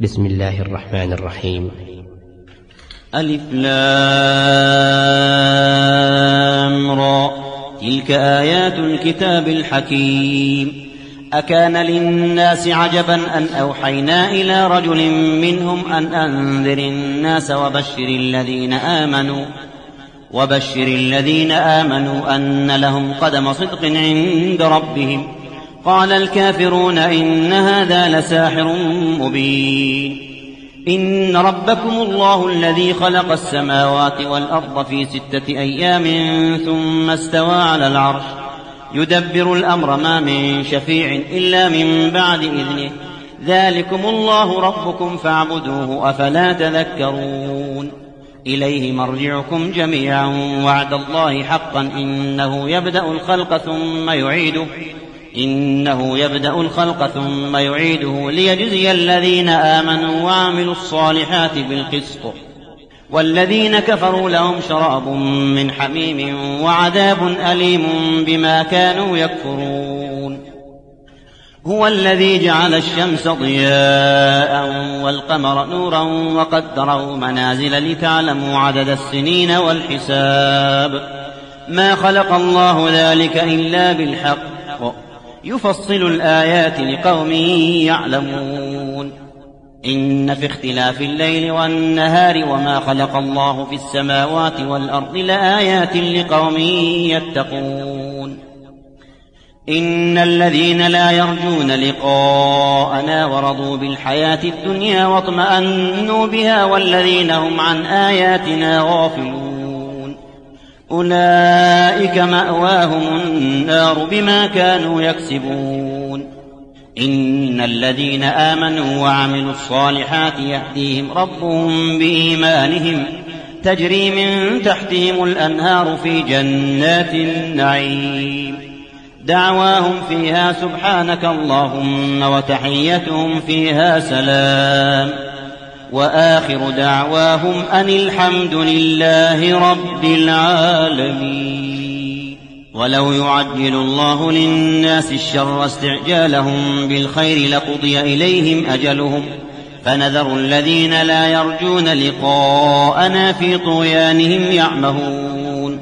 بسم الله الرحمن الرحيم. ألف لام را تلك آيات الكتاب الحكيم. أكان للناس عجبا أن أوحينا إلى رجل منهم أن أنذر الناس وبشر الذين آمنوا أن لهم قدم صدق عند ربهم. قال الكافرون إن هذا لساحر مبين. إن ربكم الله الذي خلق السماوات والأرض في 6 أيام ثم استوى على العرش يدبر الأمر ما من شفيع إلا من بعد إذنه. ذلكم الله ربكم فاعبدوه أفلا تذكرون. إليه مرجعكم جميعا وعد الله حقا إنه يبدأ الخلق ثم يعيده ليجزي الذين آمنوا وعملوا الصالحات بالقسط. والذين كفروا لهم شراب من حميم وعذاب أليم بما كانوا يكفرون. هو الذي جعل الشمس ضياء والقمر نورا وقدره منازل لتعلموا عدد السنين والحساب. ما خلق الله ذلك إلا بالحق يفصل الآيات لقوم يعلمون. إن في اختلاف الليل والنهار وما خلق الله في السماوات والأرض لآيات لقوم يتقون. إن الذين لا يرجون لقاءنا ورضوا بالحياة الدنيا واطمأنوا بها والذين هم عن آياتنا غافلون أولئك مأواهم النار بما كانوا يكسبون. إن الذين آمنوا وعملوا الصالحات يهديهم ربهم بإيمانهم تجري من تحتهم الأنهار في جنات النعيم. دعواهم فيها سبحانك اللهم وتحيتهم فيها سلام وآخر دعواهم أن الحمد لله رب العالمين. ولو يعجل الله للناس الشر استعجالهم بالخير لقضي إليهم أجلهم فنذر الذين لا يرجون لقاءنا في طغيانهم يعمهون.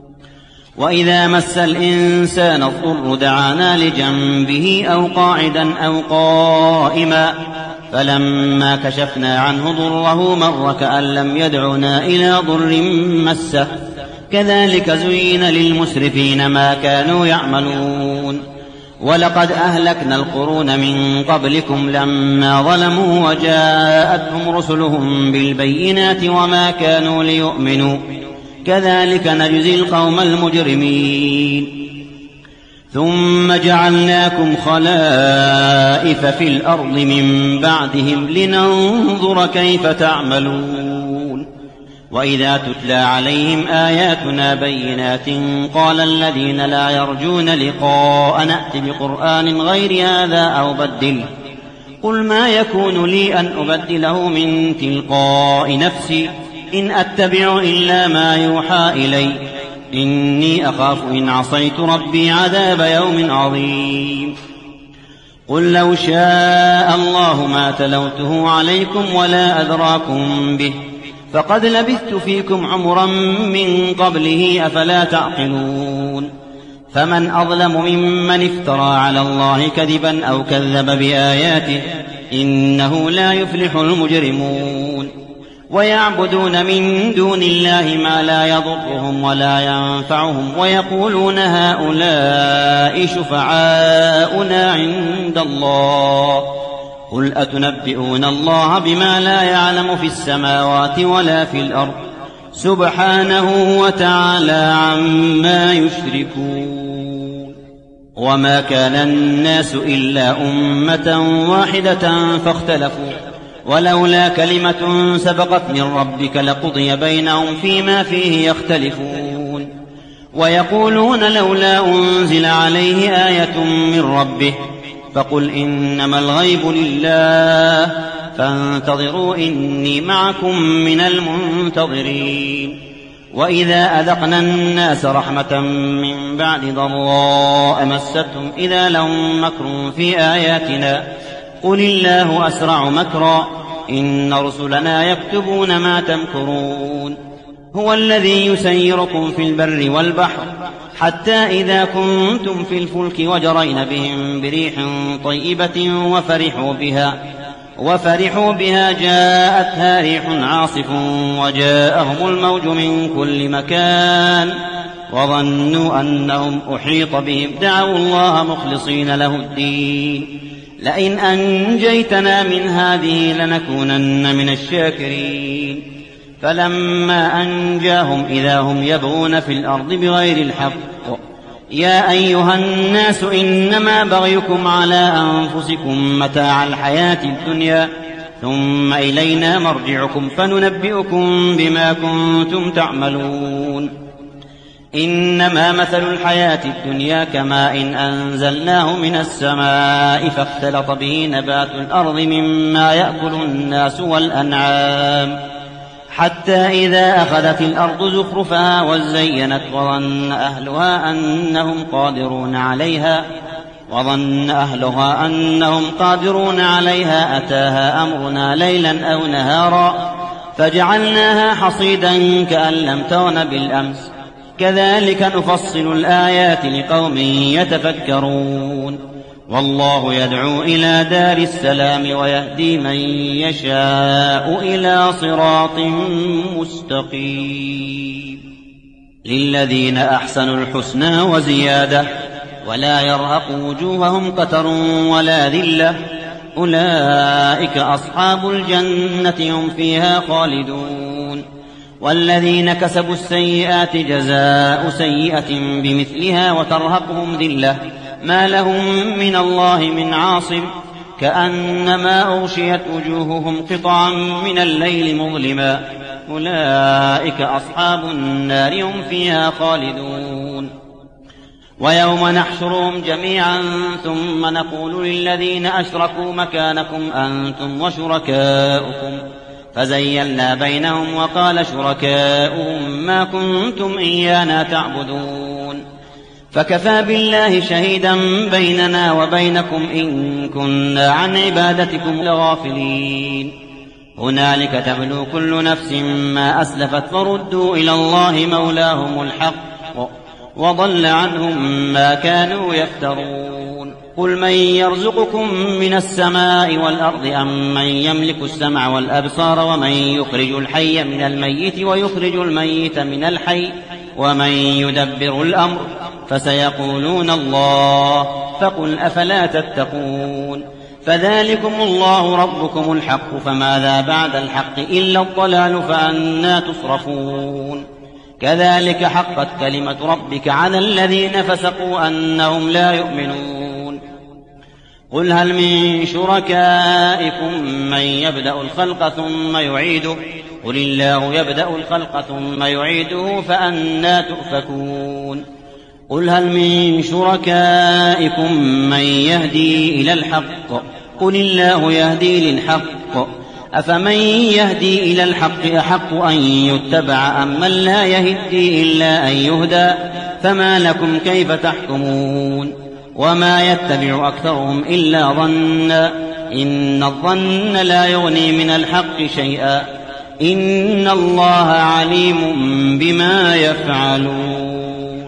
وإذا مس الإنسان الضر دعانا لجنبه أو قاعدا أو قائما فلما كشفنا عنه ضره مر كأن لم يدعنا إلى ضر مسه. كذلك زين للمسرفين ما كانوا يعملون. ولقد أهلكنا القرون من قبلكم لما ظلموا وجاءتهم رسلهم بالبينات وما كانوا ليؤمنوا كذلك نجزي القوم المجرمين. ثم جعلناكم خلائف في الأرض من بعدهم لننظر كيف تعملون. وإذا تتلى عليهم آياتنا بينات قال الذين لا يرجون لقاء نأت بقرآن غير هذا أو بدله قل ما يكون لي أن أبدله من تلقاء نفسي إن أتبع إلا ما يوحى إلي إني أخاف إن عصيت ربي عذاب يوم عظيم. قل لو شاء الله ما تلوته عليكم ولا أدراكم به فقد لبثت فيكم عمرا من قبله أفلا تعقلون. فمن أظلم ممن افترى على الله كذبا أو كذب بآياته إنه لا يفلح المجرمون. ويعبدون من دون الله ما لا يضرهم ولا ينفعهم ويقولون هؤلاء شفعاؤنا عند الله قل أتنبئون الله بما لا يعلم في السماوات ولا في الأرض سبحانه وتعالى عما يشركون. وما كان الناس إلا أمة واحدة فاختلفوا ولولا كلمة سبقت من ربك لقضي بينهم فيما فيه يختلفون. ويقولون لولا أنزل عليه آية من ربه فقل إنما الغيب لله فانتظروا إني معكم من المنتظرين. وإذا أذقنا الناس رحمة من بعد ضراء مستهم إذا لهم مكر في آياتنا قل الله أسرع مكرا إن رسلنا يكتبون ما تمكرون هو الذي يسيركم في البر والبحر حتى إذا كنتم في الفلك وجرين بهم بريح طيبة وفرحوا بها جاءتها ريح عاصف وجاءهم الموج من كل مكان وظنوا أنهم أحيط بهم دعوا الله مخلصين له الدين لئن أنجيتنا من هذه لنكونن من الشاكرين فلما أنجاهم إذا هم يبغون في الأرض بغير الحق يا أيها الناس إنما بغيكم على أنفسكم متاع الحياة الدنيا ثم إلينا مرجعكم فننبئكم بما كنتم تعملون إنما مثل الحياة الدنيا كماء إن أنزلناه من السماء فاختلط به نبات الأرض مما يأكل الناس والأنعام حتى إذا أخذت الأرض زخرفها وزينت وظن أهلها أنهم قادرون عليها أتاها أمرنا ليلا أو نهارا فجعلناها حصيدا كأن لم تغن بالأمس كذلك نفصل الآيات لقوم يتفكرون والله يدعو إلى دار السلام ويهدي من يشاء إلى صراط مستقيم للذين أحسنوا الحسنى وزيادة ولا يرهق وجوههم قتر ولا ذلة أولئك أصحاب الجنة هم فيها خالدون والذين كسبوا السيئات جزاء سيئة بمثلها وترهقهم ذلة ما لهم من الله من عاصم كأنما أغشيت وجوههم قطعا من الليل مظلما أولئك أصحاب النار هم فيها خالدون ويوم نحشرهم جميعا ثم نقول للذين أشركوا مكانكم أنتم وشركاؤكم فزيلنا بينهم وقال شركاؤهم ما كنتم إيانا تعبدون فكفى بالله شهيدا بيننا وبينكم إن كنا عن عبادتكم لغافلين هنالك تبلو كل نفس ما أسلفت فردوا إلى الله مولاهم الحق وضل عنهم ما كانوا يفترون قل من يرزقكم من السماء والأرض أم من يملك السمع والأبصار ومن يخرج الحي من الميت ويخرج الميت من الحي ومن يدبر الأمر فسيقولون الله فقل أفلا تتقون فذلكم الله ربكم الحق فماذا بعد الحق إلا الضلال فأنى تصرفون كذلك حقت كلمة ربك على الذين فسقوا أنهم لا يؤمنون قل هل من شركائكم من يبدأ الخلق ثم يعيده قل الله يبدأ الخلق ثم يعيده فأنى تؤفكون قل هل من شركائكم من يهدي إلى الحق قل الله يهدي للحق أفمن يهدي إلى الحق أحق أن يتبع أم من لا يهدي إلا أن يهدى فما لكم كيف تحكمون وما يتبع أكثرهم إلا ظنا إن الظن لا يغني من الحق شيئا إن الله عليم بما يفعلون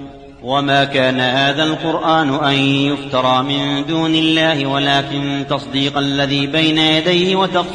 وما كان هذا القرآن أن يفترى من دون الله ولكن تصديق الذي بين يديه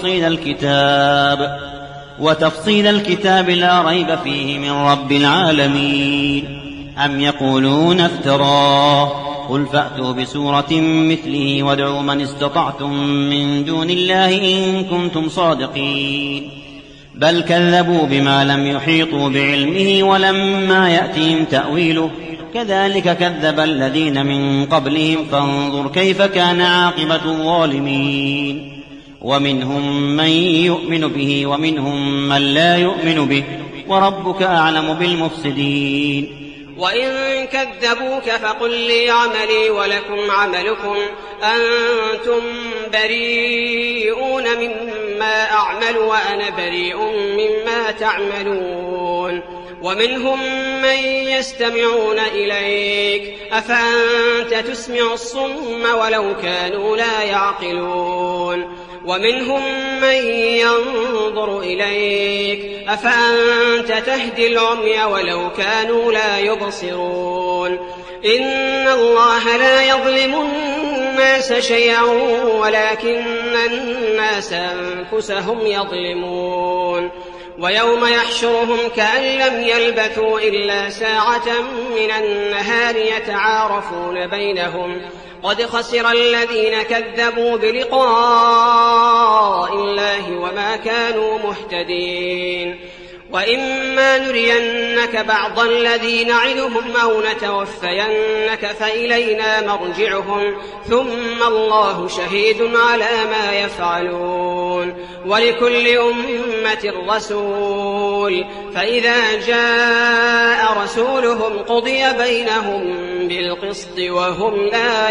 وتفصيل الكتاب لا ريب فيه من رب العالمين أم يقولون افتراه قل فأتوا بسورة مثله وادعوا من استطعتم من دون الله إن كنتم صادقين بل كذبوا بما لم يحيطوا بعلمه ولما يأتهم تأويله كذلك كذب الذين من قبلهم فانظر كيف كان عاقبة الظالمين ومنهم من يؤمن به ومنهم من لا يؤمن به وربك أعلم بالمفسدين وإن كذبوك فقل لي عملي ولكم عملكم أنتم بريئون مما أعمل وأنا بريء مما تعملون ومنهم من يستمعون إليك أفأنت تسمع الصم ولو كانوا لا يعقلون ومنهم من ينظر إليك أفأنت تهدي العمي ولو كانوا لا يبصرون إن الله لا يظلم الناس شيئا ولكن الناس أنفسهم يظلمون ويوم يحشرهم كأن لم يلبثوا إلا ساعة من النهار يتعارفون بينهم قد خسر الذين كذبوا بلقاء الله وما كانوا مهتدين وإما نرينك بعض الذي نعدهم أو نتوفينك فإلينا مرجعهم ثم الله شهيد على ما يفعلون ولكل أمة رسول فإذا جاء رسولهم قضي بينهم بالقسط وهم لا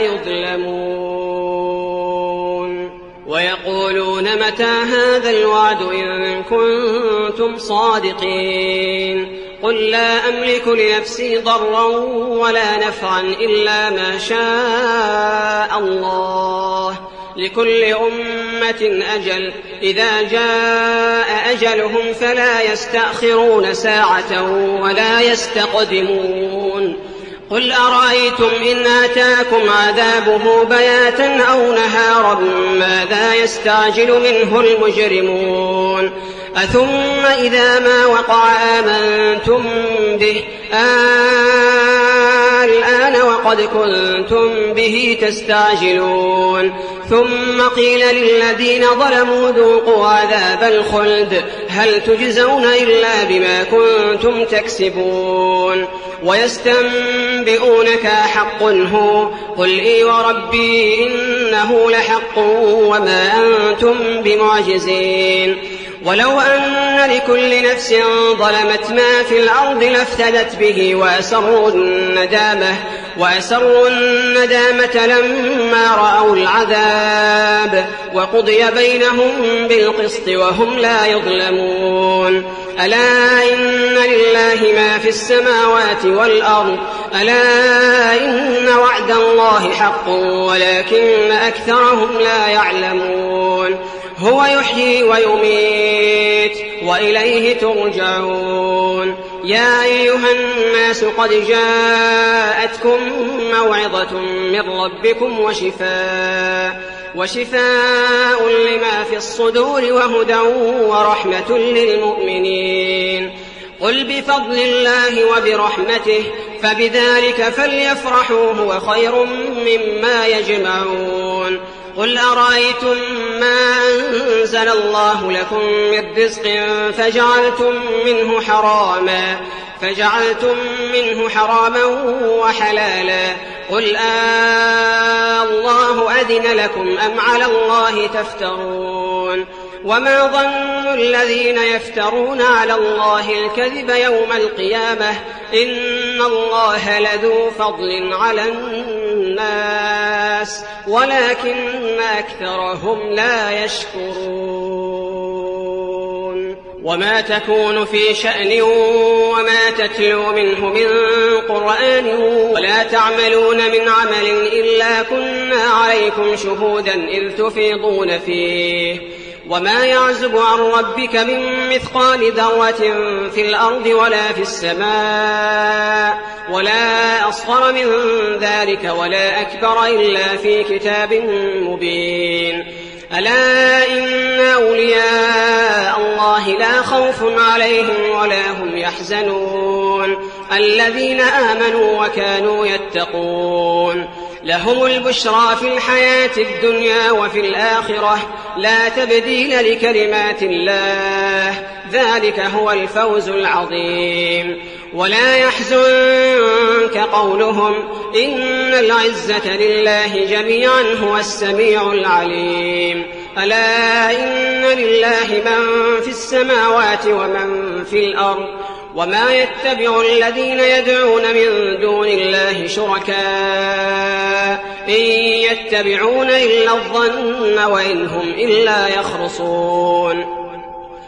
يظلمون ويقولون متى هذا الوعد إن كنتم صادقين قل لا أملك لنفسي ضرا ولا نفعا إلا ما شاء الله لكل أمة أجل إذا جاء أجلهم فلا يستأخرون ساعة ولا يستقدمون قل أرأيتم إن آتاكم عذابه بياتا أو نهارا ماذا يستعجل منه المجرمون أثم إذا ما وقع آمنتم به الآن وقد كنتم به تستعجلون ثم قيل للذين ظلموا ذوقوا عذاب الخلد هل تجزون إلا بما كنتم تكسبون ويستنبئونك حق هو قل إي وربي إنه لحق وما أنتم بمعجزين ولو أن لكل نفس ظلمت ما في الأرض لافتدت به وأسروا الندامة لما رأوا العذاب وقضي بينهم بالقسط وهم لا يظلمون ألا إن لله ما في السماوات والأرض ألا إن وعد الله حق ولكن أكثرهم لا يعلمون هو يحيي ويميت وإليه ترجعون يا أيها الناس قد جاءتكم موعظة من ربكم وشفاء لما في الصدور وهدى ورحمة للمؤمنين قل بفضل الله وبرحمته فبذلك فليفرحوا هو خير مما يجمعون قل أرأيتم ما أنزل الله لكم من رزق فجعلتم منه حراما وحلالا قل الله أذن لكم أم على الله تفترون وما ظن الذين يفترون على الله الكذب يوم القيامة إن الله لذو فضل على الناس ولكن أكثرهم لا يشكرون وما تكون في شأن وما تتلو منه من قرآن ولا تعملون من عمل إلا كنا عليكم شهودا إذ تفيضون فيه وما يعزب عن ربك من مثقال ذرة في الأرض ولا في السماء ولا أصغر من ذلك ولا أكبر إلا في كتاب مبين ألا إن أولياء الله لا خوف عليهم ولا هم يحزنون الذين آمنوا وكانوا يتقون لهم البشرى في الحياة الدنيا وفي الآخرة لا تبديل لكلمات الله ذلك هو الفوز العظيم ولا يحزنك قولهم إن العزة لله جميعا هو السميع العليم ألا إن لله من في السماوات ومن في الأرض وما يتبع الذين يدعون من دون الله شركاء إن يتبعون إلا الظن وإن هم إلا يخرصون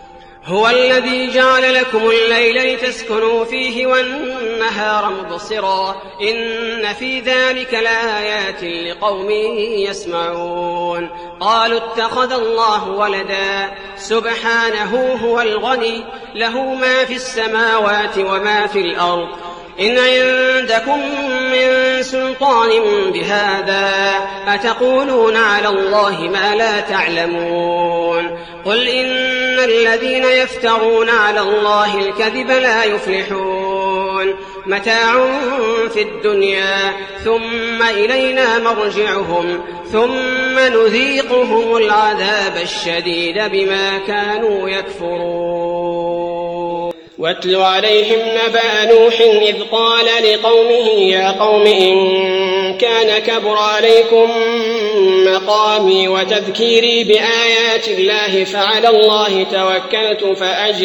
هو الذي جعل لكم الليل لتسكنوا فيه والنهار مبصرا إن في ذلك لآيات لقوم يسمعون. قالوا اتخذ الله ولدا سبحانه هو الغني له ما في السماوات وما في الأرض إن عندكم من سلطان بهذا أتقولون على الله ما لا تعلمون. قل إن الذين يفترون على الله الكذب لا يفلحون متاع في الدنيا ثم إلينا مرجعهم ثم نذيقهم العذاب الشديد بما كانوا يكفرون. واتل عليهم نبأ نوح إذ قال لقومه يا قوم إن كان كبر عليكم مقامي وتذكيري بآيات الله فعلى الله توكلت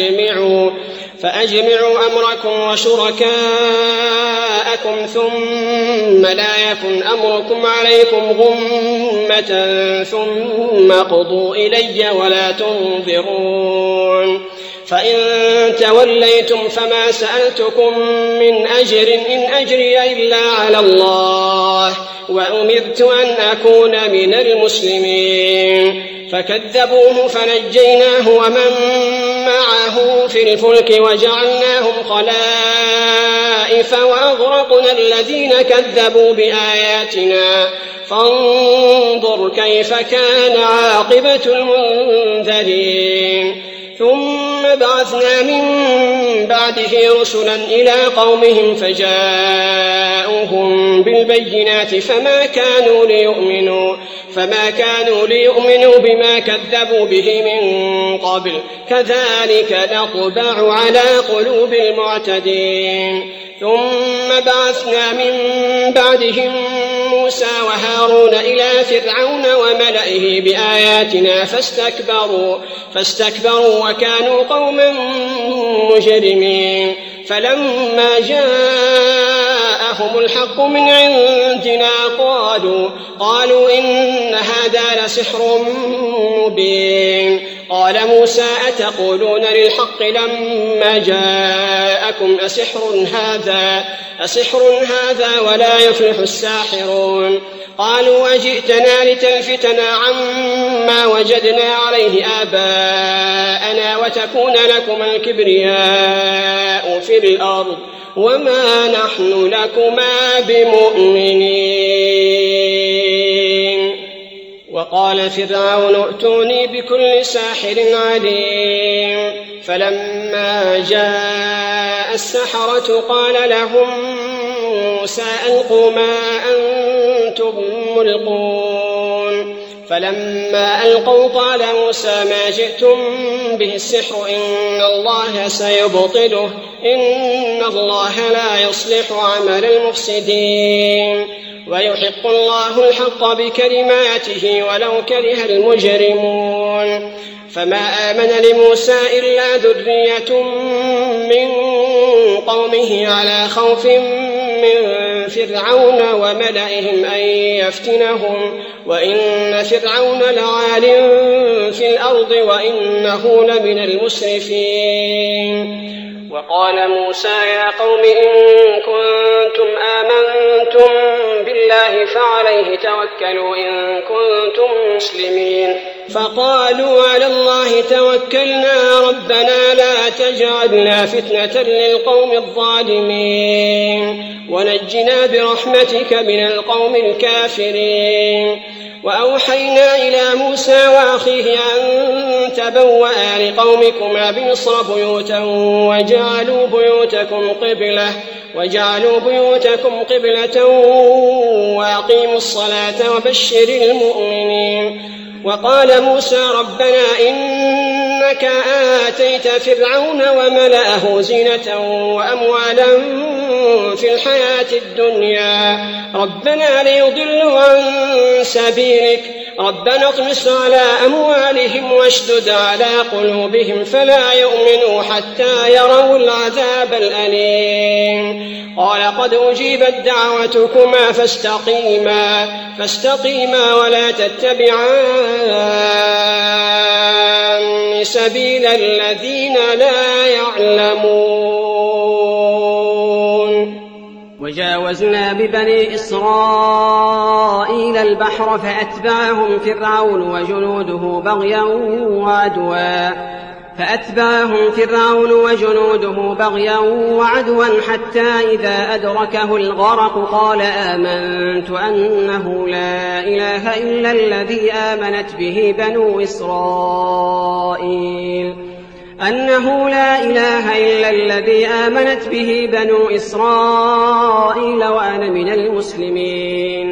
فأجمعوا أمركم وشركاءكم ثم لا يكن أمركم عليكم غمة ثم قضوا إلي ولا تنظرون. فإن توليتم فما سألتكم من أجر إن أجري إلا على الله وأمرت أن أكون من المسلمين. فكذبوه فنجيناه ومن معه في الفلك وجعلناهم خلائف وأغرقنا الذين كذبوا بآياتنا فانظر كيف كان عاقبة المنذرين. ثم بعثنا من بعده رسلا إلى قومهم فجاءوهم بالبينات فما كانوا ليؤمنوا بما كذبوا به من قبل كذلك نطبع على قلوب المعتدين. ثم بعثنا من بعدهم موسى وهارون إلى فرعون وملئه بآياتنا فاستكبروا وكانوا قوما مجرمين. فلما جاءهم الحق من عندنا قالوا إن هذا لسحر مبين. قال موسى أتقولون للحق لما جاءكم أسحر هذا ولا يفلح الساحرون. قالوا أجئتنا لتلفتنا عما وجدنا عليه آباءنا وتكون لكما الكبرياء في الأرض وما نحن لكما بمؤمنين. وقال فرعون ائتوني بكل ساحر عليم. فلما جاء السحرة قال لهم موسى ألقوا ما أنتم ملقون. فلما ألقوا قال موسى ما جئتم به السحر إن الله سيبطله إن الله لا يصلح عمل المفسدين ويحق الله الحق بكلماته ولو كره المجرمون. فما آمن لموسى إلا ذرية من قومه على خوف من فرعون وملئهم أن يفتنهم وإن فرعون لعال في الأرض وإنه لمن المسرفين. وقال موسى يا قوم إن كنتم آمنتم بالله فعليه توكلوا إن كنتم مسلمين. فقالوا على الله توكلنا ربنا لا تجعلنا فتنة للقوم الظالمين ونجنا برحمتك من القوم الكافرين. وأوحينا إلى موسى وأخيه أن تبوأ لقومكما بمصر بيوتا وجعلوا بيوتكم قبلة وأقيموا الصلاة وبشر المؤمنين. وقال موسى ربنا إنك آتيت فرعون وملأه زينة وأموالا في الحياة الدنيا ربنا ليضلوا عن سبيلك ربنا اطمس على أموالهم واشدد على قلوبهم فلا يؤمنوا حتى يروا العذاب الأليم. قال قد أجيبت دعوتكما فاستقيما ولا تتبعان سبيل الذين لا يعلمون. وجاوزنا ببني إسرائيل البحر فأتبعهم فرعون وجنوده بغيا وعدوا حتى إذا أدركه الغرق قال آمنت أنه لا إله إلا الذي آمنت به بنو إسرائيل وأنا من المسلمين.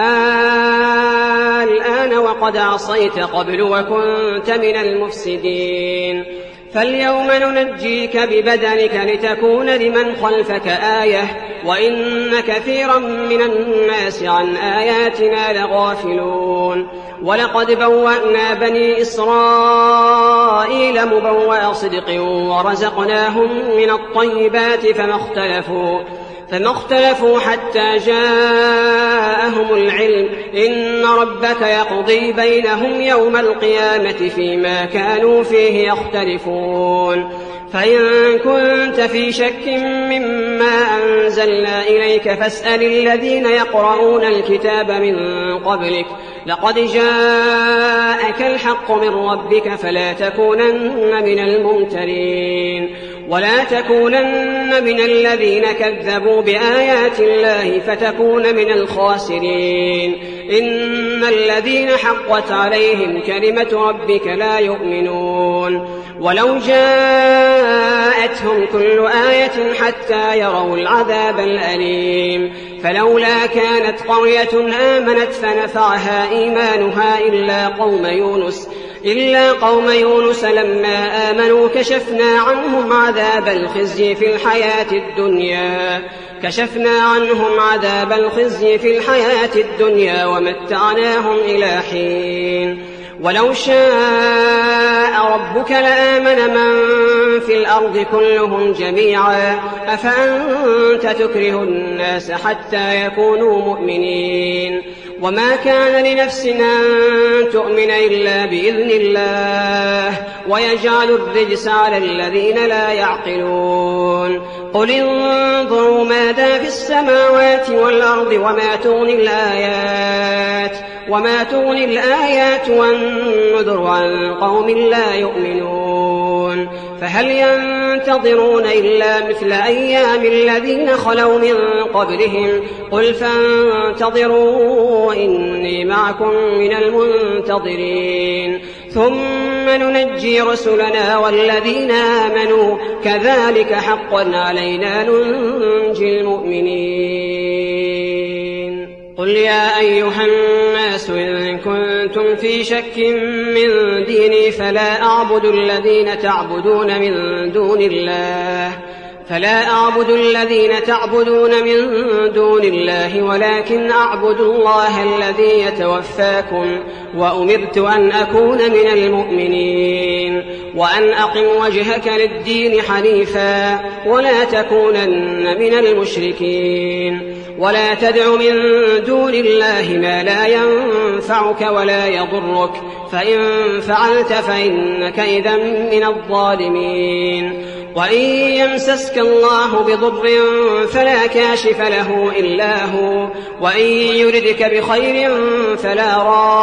الآن وقد عصيت قبل وكنت من المفسدين. فاليوم ننجيك ببدنك لتكون لمن خلفك آية وإن كثيرا من الناس عن آياتنا لغافلون. ولقد بوأنا بني إسرائيل مبوأ صدق ورزقناهم من الطيبات فما اختلفوا حتى جاءهم العلم. إن ربك يقضي بينهم يوم القيامة فيما كانوا فيه يختلفون. فإن كنت في شك مما أنزلنا إليك فاسأل الذين يقرؤون الكتاب من قبلك لقد جاءك الحق من ربك فلا تكونن من الممترين ولا تكونن من الذين كذبوا بآيات الله فتكون من الخاسرين. إن الذين حقت عليهم كلمة ربك لا يؤمنون. ولو جاءتهم كل آية حتى يروا العذاب الأليم فلولا كانت قرية آمنت فنفعها إيمانها إلا قوم يونس لما آمنوا كشفنا عنهم عذاب الخزي في الحياة الدنيا ومتعناهم إلى حين. ولو شاء ربك لآمن من في الأرض كلهم جميعا أفأنت تكره الناس حتى يكونوا مؤمنين. وما كان لنفس أن تؤمن إلا بإذن الله ويجعل الرجس على الذين لا يعقلون. قل انظروا ماذا في السماوات والأرض وما تغني الآيات والنذر عن قوم لا يؤمنون. فهل ينتظرون إلا مثل أيام الذين خلوا من قبلهم قل فانتظروا إني معكم من المنتظرين. ثم ننجي رسلنا والذين آمنوا كذلك حقا علينا ننجي المؤمنين. قل يا أيها الناس إن كنتم في شك من ديني فلا أعبد الذين تعبدون من دون الله ولكن أعبد الله الذي يتوفاكم وأمرت أن أكون من المؤمنين وأن أقم وجهك للدين حنيفا ولا تكونن من المشركين. ولا تدع من دون الله ما لا ينفعك ولا يضرك فإن فعلت فإنك إذا من الظالمين. وإن يمسسك الله بضر فلا كاشف له إلا هو وإن يردك بخير فلا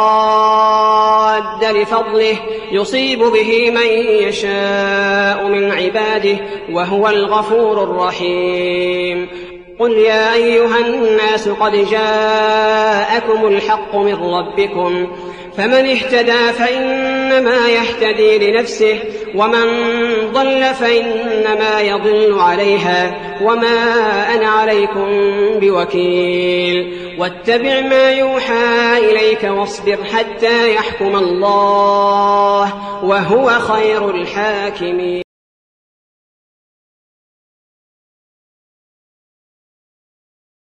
راد لفضله يصيب به من يشاء من عباده وهو الغفور الرحيم. قل يا أيها الناس قد جاءكم الحق من ربكم فمن اهتدى فإنما يهتدي لنفسه ومن ضل فإنما يضل عليها وما أنا عليكم بوكيل. واتبع ما يوحى إليك واصبر حتى يحكم الله وهو خير الحاكمين.